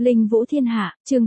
Linh Vũ Thiên Hạ, chương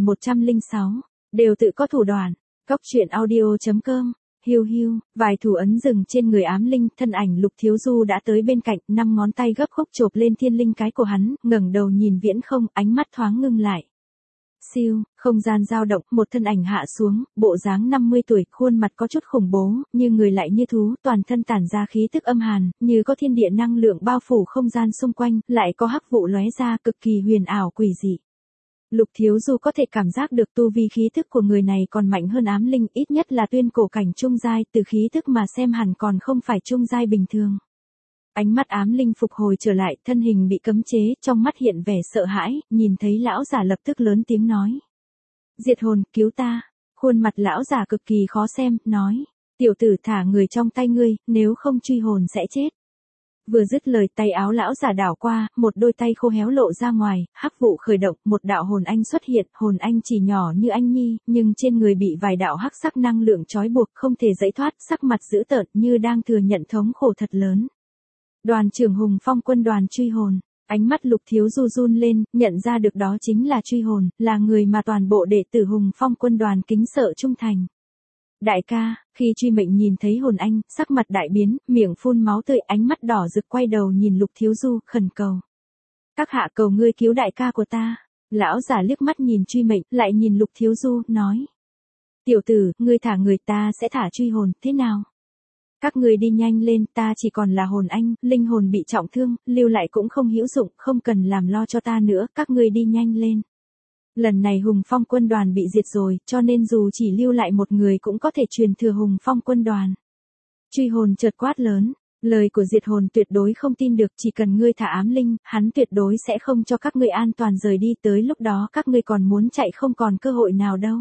4106, đều tự có thủ đoạn. Góc truyện audio.com, hiu hiu, vài thủ ấn dừng trên người ám linh, thân ảnh Lục Thiếu Du đã tới bên cạnh, 5 ngón tay gấp khúc chộp lên thiên linh cái của hắn, ngẩng đầu nhìn Viễn Không, ánh mắt thoáng ngưng lại. Siêu, không gian dao động, một thân ảnh hạ xuống, bộ dáng 50 tuổi, khuôn mặt có chút khủng bố, như người lại như thú, toàn thân tản ra khí tức âm hàn, như có thiên địa năng lượng bao phủ không gian xung quanh, lại có hắc vụ lóe ra, cực kỳ huyền ảo quỷ dị. Lục Thiếu Du có thể cảm giác được tu vi khí tức của người này còn mạnh hơn ám linh, ít nhất là tuyên cổ cảnh trung giai, từ khí tức mà xem hẳn còn không phải trung giai bình thường. Ánh mắt ám linh phục hồi trở lại, thân hình bị cấm chế, trong mắt hiện vẻ sợ hãi, nhìn thấy lão giả lập tức lớn tiếng nói. Diệt hồn, cứu ta. Khuôn mặt lão giả cực kỳ khó xem, nói. Tiểu tử thả người trong tay ngươi, nếu không truy hồn sẽ chết. Vừa dứt lời tay áo lão giả đảo qua, một đôi tay khô héo lộ ra ngoài, hắc vụ khởi động, một đạo hồn anh xuất hiện, hồn anh chỉ nhỏ như anh nhi, nhưng trên người bị vài đạo hắc sắc năng lượng trói buộc không thể giãy thoát, sắc mặt dữ tợn như đang thừa nhận thống khổ thật lớn. Đoàn trưởng Hùng Phong quân đoàn truy hồn, ánh mắt Lục Thiếu Du run lên, nhận ra được đó chính là truy hồn, là người mà toàn bộ đệ tử Hùng Phong quân đoàn kính sợ trung thành. Đại ca, khi truy mệnh nhìn thấy hồn anh, sắc mặt đại biến, miệng phun máu tươi, ánh mắt đỏ rực quay đầu nhìn Lục Thiếu Du, khẩn cầu. Các hạ cầu ngươi cứu đại ca của ta. Lão giả liếc mắt nhìn truy mệnh, lại nhìn Lục Thiếu Du, nói. Tiểu tử, ngươi thả người ta sẽ thả truy hồn, thế nào? Các ngươi đi nhanh lên, ta chỉ còn là hồn anh, linh hồn bị trọng thương, lưu lại cũng không hữu dụng, không cần làm lo cho ta nữa, các ngươi đi nhanh lên. Lần này Hùng Phong quân đoàn bị diệt rồi, cho nên dù chỉ lưu lại một người cũng có thể truyền thừa Hùng Phong quân đoàn. Truy hồn chợt quát lớn, lời của diệt hồn tuyệt đối không tin được, chỉ cần ngươi thả ám linh, hắn tuyệt đối sẽ không cho các ngươi an toàn rời đi, tới lúc đó các ngươi còn muốn chạy không còn cơ hội nào đâu.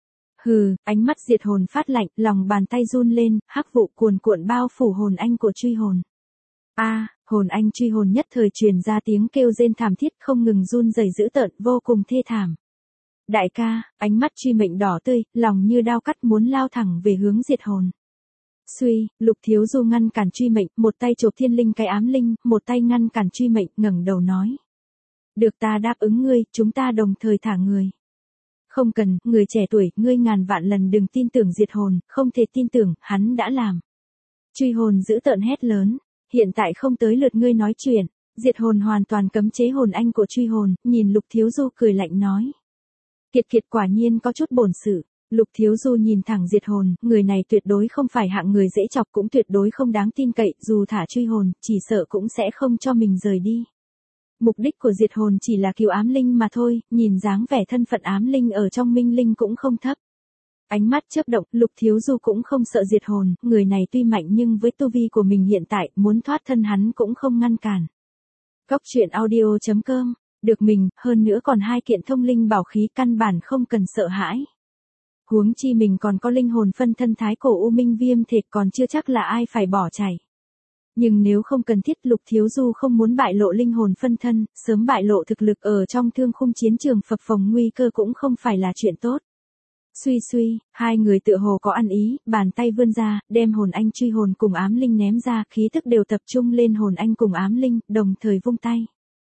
Hừ, ánh mắt diệt hồn phát lạnh, lòng bàn tay run lên, hắc vụ cuồn cuộn bao phủ hồn anh của truy hồn. Hồn anh truy hồn nhất thời truyền ra tiếng kêu rên thảm thiết, không ngừng run rẩy dữ tợn, vô cùng thê thảm. Đại ca, ánh mắt truy mệnh đỏ tươi, lòng như đao cắt muốn lao thẳng về hướng diệt hồn. Suy, Lục Thiếu Du ngăn cản truy mệnh, một tay chộp thiên linh cái ám linh, một tay ngăn cản truy mệnh, ngẩng đầu nói. Được, ta đáp ứng ngươi, chúng ta đồng thời thả người. Không cần, người trẻ tuổi, ngươi ngàn vạn lần đừng tin tưởng diệt hồn, không thể tin tưởng, hắn đã làm. Truy hồn dữ tợn hét lớn, hiện tại không tới lượt ngươi nói chuyện. Diệt hồn hoàn toàn cấm chế hồn anh của truy hồn, nhìn Lục Thiếu Du cười lạnh nói. Kiệt Kiệt quả nhiên có chút bổn sự. Lục Thiếu Du nhìn thẳng diệt hồn, người này tuyệt đối không phải hạng người dễ chọc, cũng tuyệt đối không đáng tin cậy, dù thả truy hồn, chỉ sợ cũng sẽ không cho mình rời đi. Mục đích của diệt hồn chỉ là cứu ám linh mà thôi, nhìn dáng vẻ thân phận ám linh ở trong minh linh cũng không thấp. Ánh mắt chớp động, Lục Thiếu Du cũng không sợ diệt hồn, người này tuy mạnh nhưng với tu vi của mình hiện tại, muốn thoát thân hắn cũng không ngăn cản. Góc truyện audio.com, được mình, hơn nữa còn 2 kiện thông linh bảo khí, căn bản không cần sợ hãi. Huống chi mình còn có linh hồn phân thân thái cổ u minh viêm thể, còn chưa chắc là ai phải bỏ chạy. Nhưng nếu không cần thiết, Lục Thiếu Du không muốn bại lộ linh hồn phân thân, sớm bại lộ thực lực ở trong thương khung chiến trường phập phồng nguy cơ cũng không phải là chuyện tốt. Suy suy, hai người tựa hồ có ăn ý, bàn tay vươn ra, đem hồn anh truy hồn cùng ám linh ném ra, khí tức đều tập trung lên hồn anh cùng ám linh, đồng thời vung tay.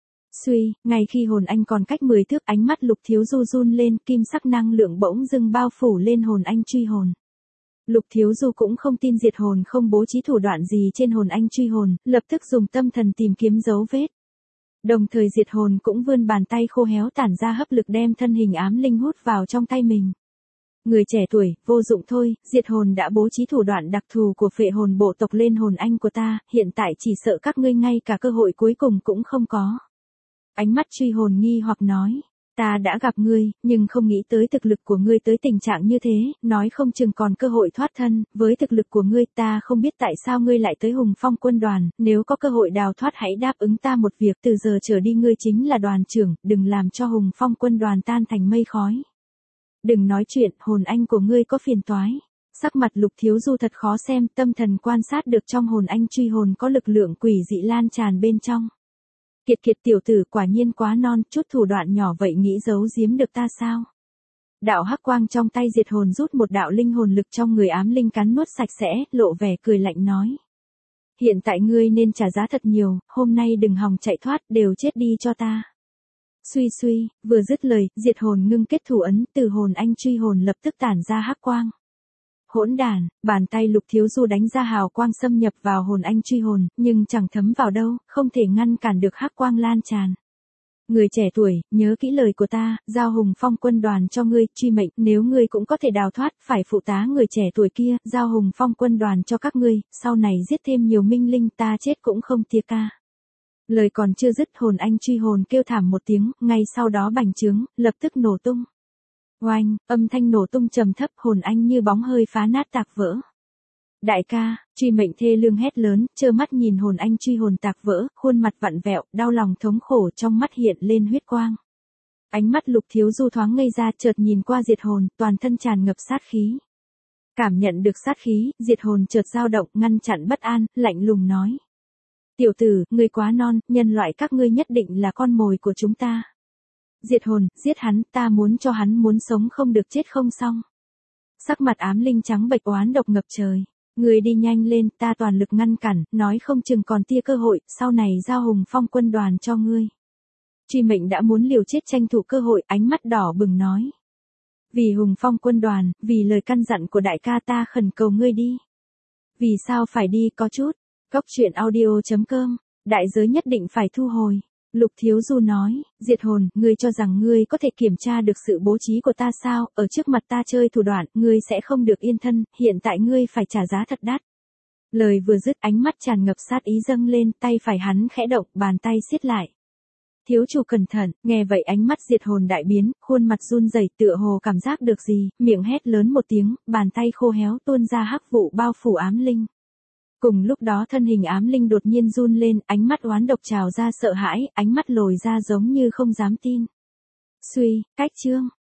Suy, ngay khi hồn anh còn cách 10 thước, ánh mắt Lục Thiếu Du run lên, kim sắc năng lượng bỗng dưng bao phủ lên hồn anh truy hồn. Lục Thiếu Du cũng không tin diệt hồn không bố trí thủ đoạn gì trên hồn anh truy hồn, lập tức dùng tâm thần tìm kiếm dấu vết. Đồng thời diệt hồn cũng vươn bàn tay khô héo tản ra hấp lực đem thân hình ám linh hút vào trong tay mình. Người trẻ tuổi, vô dụng thôi, diệt hồn đã bố trí thủ đoạn đặc thù của phệ hồn bộ tộc lên hồn anh của ta, hiện tại chỉ sợ các ngươi ngay cả cơ hội cuối cùng cũng không có. Ánh mắt truy hồn nghi hoặc nói. Ta đã gặp ngươi, nhưng không nghĩ tới thực lực của ngươi tới tình trạng như thế, nói không chừng còn cơ hội thoát thân, với thực lực của ngươi ta không biết tại sao ngươi lại tới Hùng Phong quân đoàn, nếu có cơ hội đào thoát hãy đáp ứng ta một việc, từ giờ trở đi ngươi chính là đoàn trưởng, đừng làm cho Hùng Phong quân đoàn tan thành mây khói. Đừng nói chuyện, hồn anh của ngươi có phiền toái. Sắc mặt Lục Thiếu Du thật khó xem, tâm thần quan sát được trong hồn anh truy hồn có lực lượng quỷ dị lan tràn bên trong. Kiệt Kiệt tiểu tử quả nhiên quá non, chút thủ đoạn nhỏ vậy nghĩ giấu giếm được ta sao? Đạo hắc quang trong tay diệt hồn rút một đạo linh hồn lực trong người ám linh cắn nuốt sạch sẽ, lộ vẻ cười lạnh nói. Hiện tại ngươi nên trả giá thật nhiều, hôm nay đừng hòng chạy thoát, đều chết đi cho ta. Suy suy, vừa dứt lời, diệt hồn ngưng kết thủ ấn, từ hồn anh truy hồn lập tức tản ra hắc quang. Hỗn đàn, bàn tay Lục Thiếu Du đánh ra hào quang xâm nhập vào hồn anh truy hồn, nhưng chẳng thấm vào đâu, không thể ngăn cản được hắc quang lan tràn. Người trẻ tuổi, nhớ kỹ lời của ta, giao Hùng Phong quân đoàn cho ngươi, truy mệnh, nếu ngươi cũng có thể đào thoát, phải phụ tá người trẻ tuổi kia, giao Hùng Phong quân đoàn cho các ngươi, sau này giết thêm nhiều minh linh ta chết cũng không tiếc ca. Lời còn chưa dứt hồn anh truy hồn kêu thảm một tiếng, ngay sau đó bành trướng, lập tức nổ tung. Oanh, âm thanh nổ tung trầm thấp hồn anh như bóng hơi phá nát tạc vỡ. Đại ca, truy mệnh thê lương hét lớn, trơ mắt nhìn hồn anh truy hồn tạc vỡ, khuôn mặt vặn vẹo, đau lòng thống khổ trong mắt hiện lên huyết quang. Ánh mắt Lục Thiếu Du thoáng ngây ra chợt nhìn qua diệt hồn, toàn thân tràn ngập sát khí. Cảm nhận được sát khí, diệt hồn chợt dao động, ngăn chặn bất an, lạnh lùng nói. Tiểu tử, ngươi quá non, nhân loại các ngươi nhất định là con mồi của chúng ta. Diệt hồn, giết hắn, ta muốn cho hắn muốn sống không được chết không xong. Sắc mặt ám linh trắng bệch oán độc ngập trời. Ngươi đi nhanh lên, ta toàn lực ngăn cản, nói không chừng còn tia cơ hội, sau này giao Hùng Phong quân đoàn cho ngươi. Truy mệnh đã muốn liều chết tranh thủ cơ hội, ánh mắt đỏ bừng nói. Vì Hùng Phong quân đoàn, vì lời căn dặn của đại ca ta khẩn cầu ngươi đi. Vì sao phải đi có chút? Góc truyện audio.com, đại giới nhất định phải thu hồi. Lục Thiếu Du nói, diệt hồn, ngươi cho rằng ngươi có thể kiểm tra được sự bố trí của ta sao, ở trước mặt ta chơi thủ đoạn, ngươi sẽ không được yên thân, hiện tại ngươi phải trả giá thật đắt. Lời vừa dứt ánh mắt tràn ngập sát ý dâng lên, tay phải hắn khẽ động, bàn tay siết lại. Thiếu chủ cẩn thận, nghe vậy ánh mắt diệt hồn đại biến, khuôn mặt run rẩy tựa hồ cảm giác được gì, miệng hét lớn một tiếng, bàn tay khô héo tuôn ra hắc vụ bao phủ ám linh. Cùng lúc đó thân hình ám linh đột nhiên run lên, ánh mắt oán độc trào ra sợ hãi, ánh mắt lồi ra giống như không dám tin. Suy, cách chương.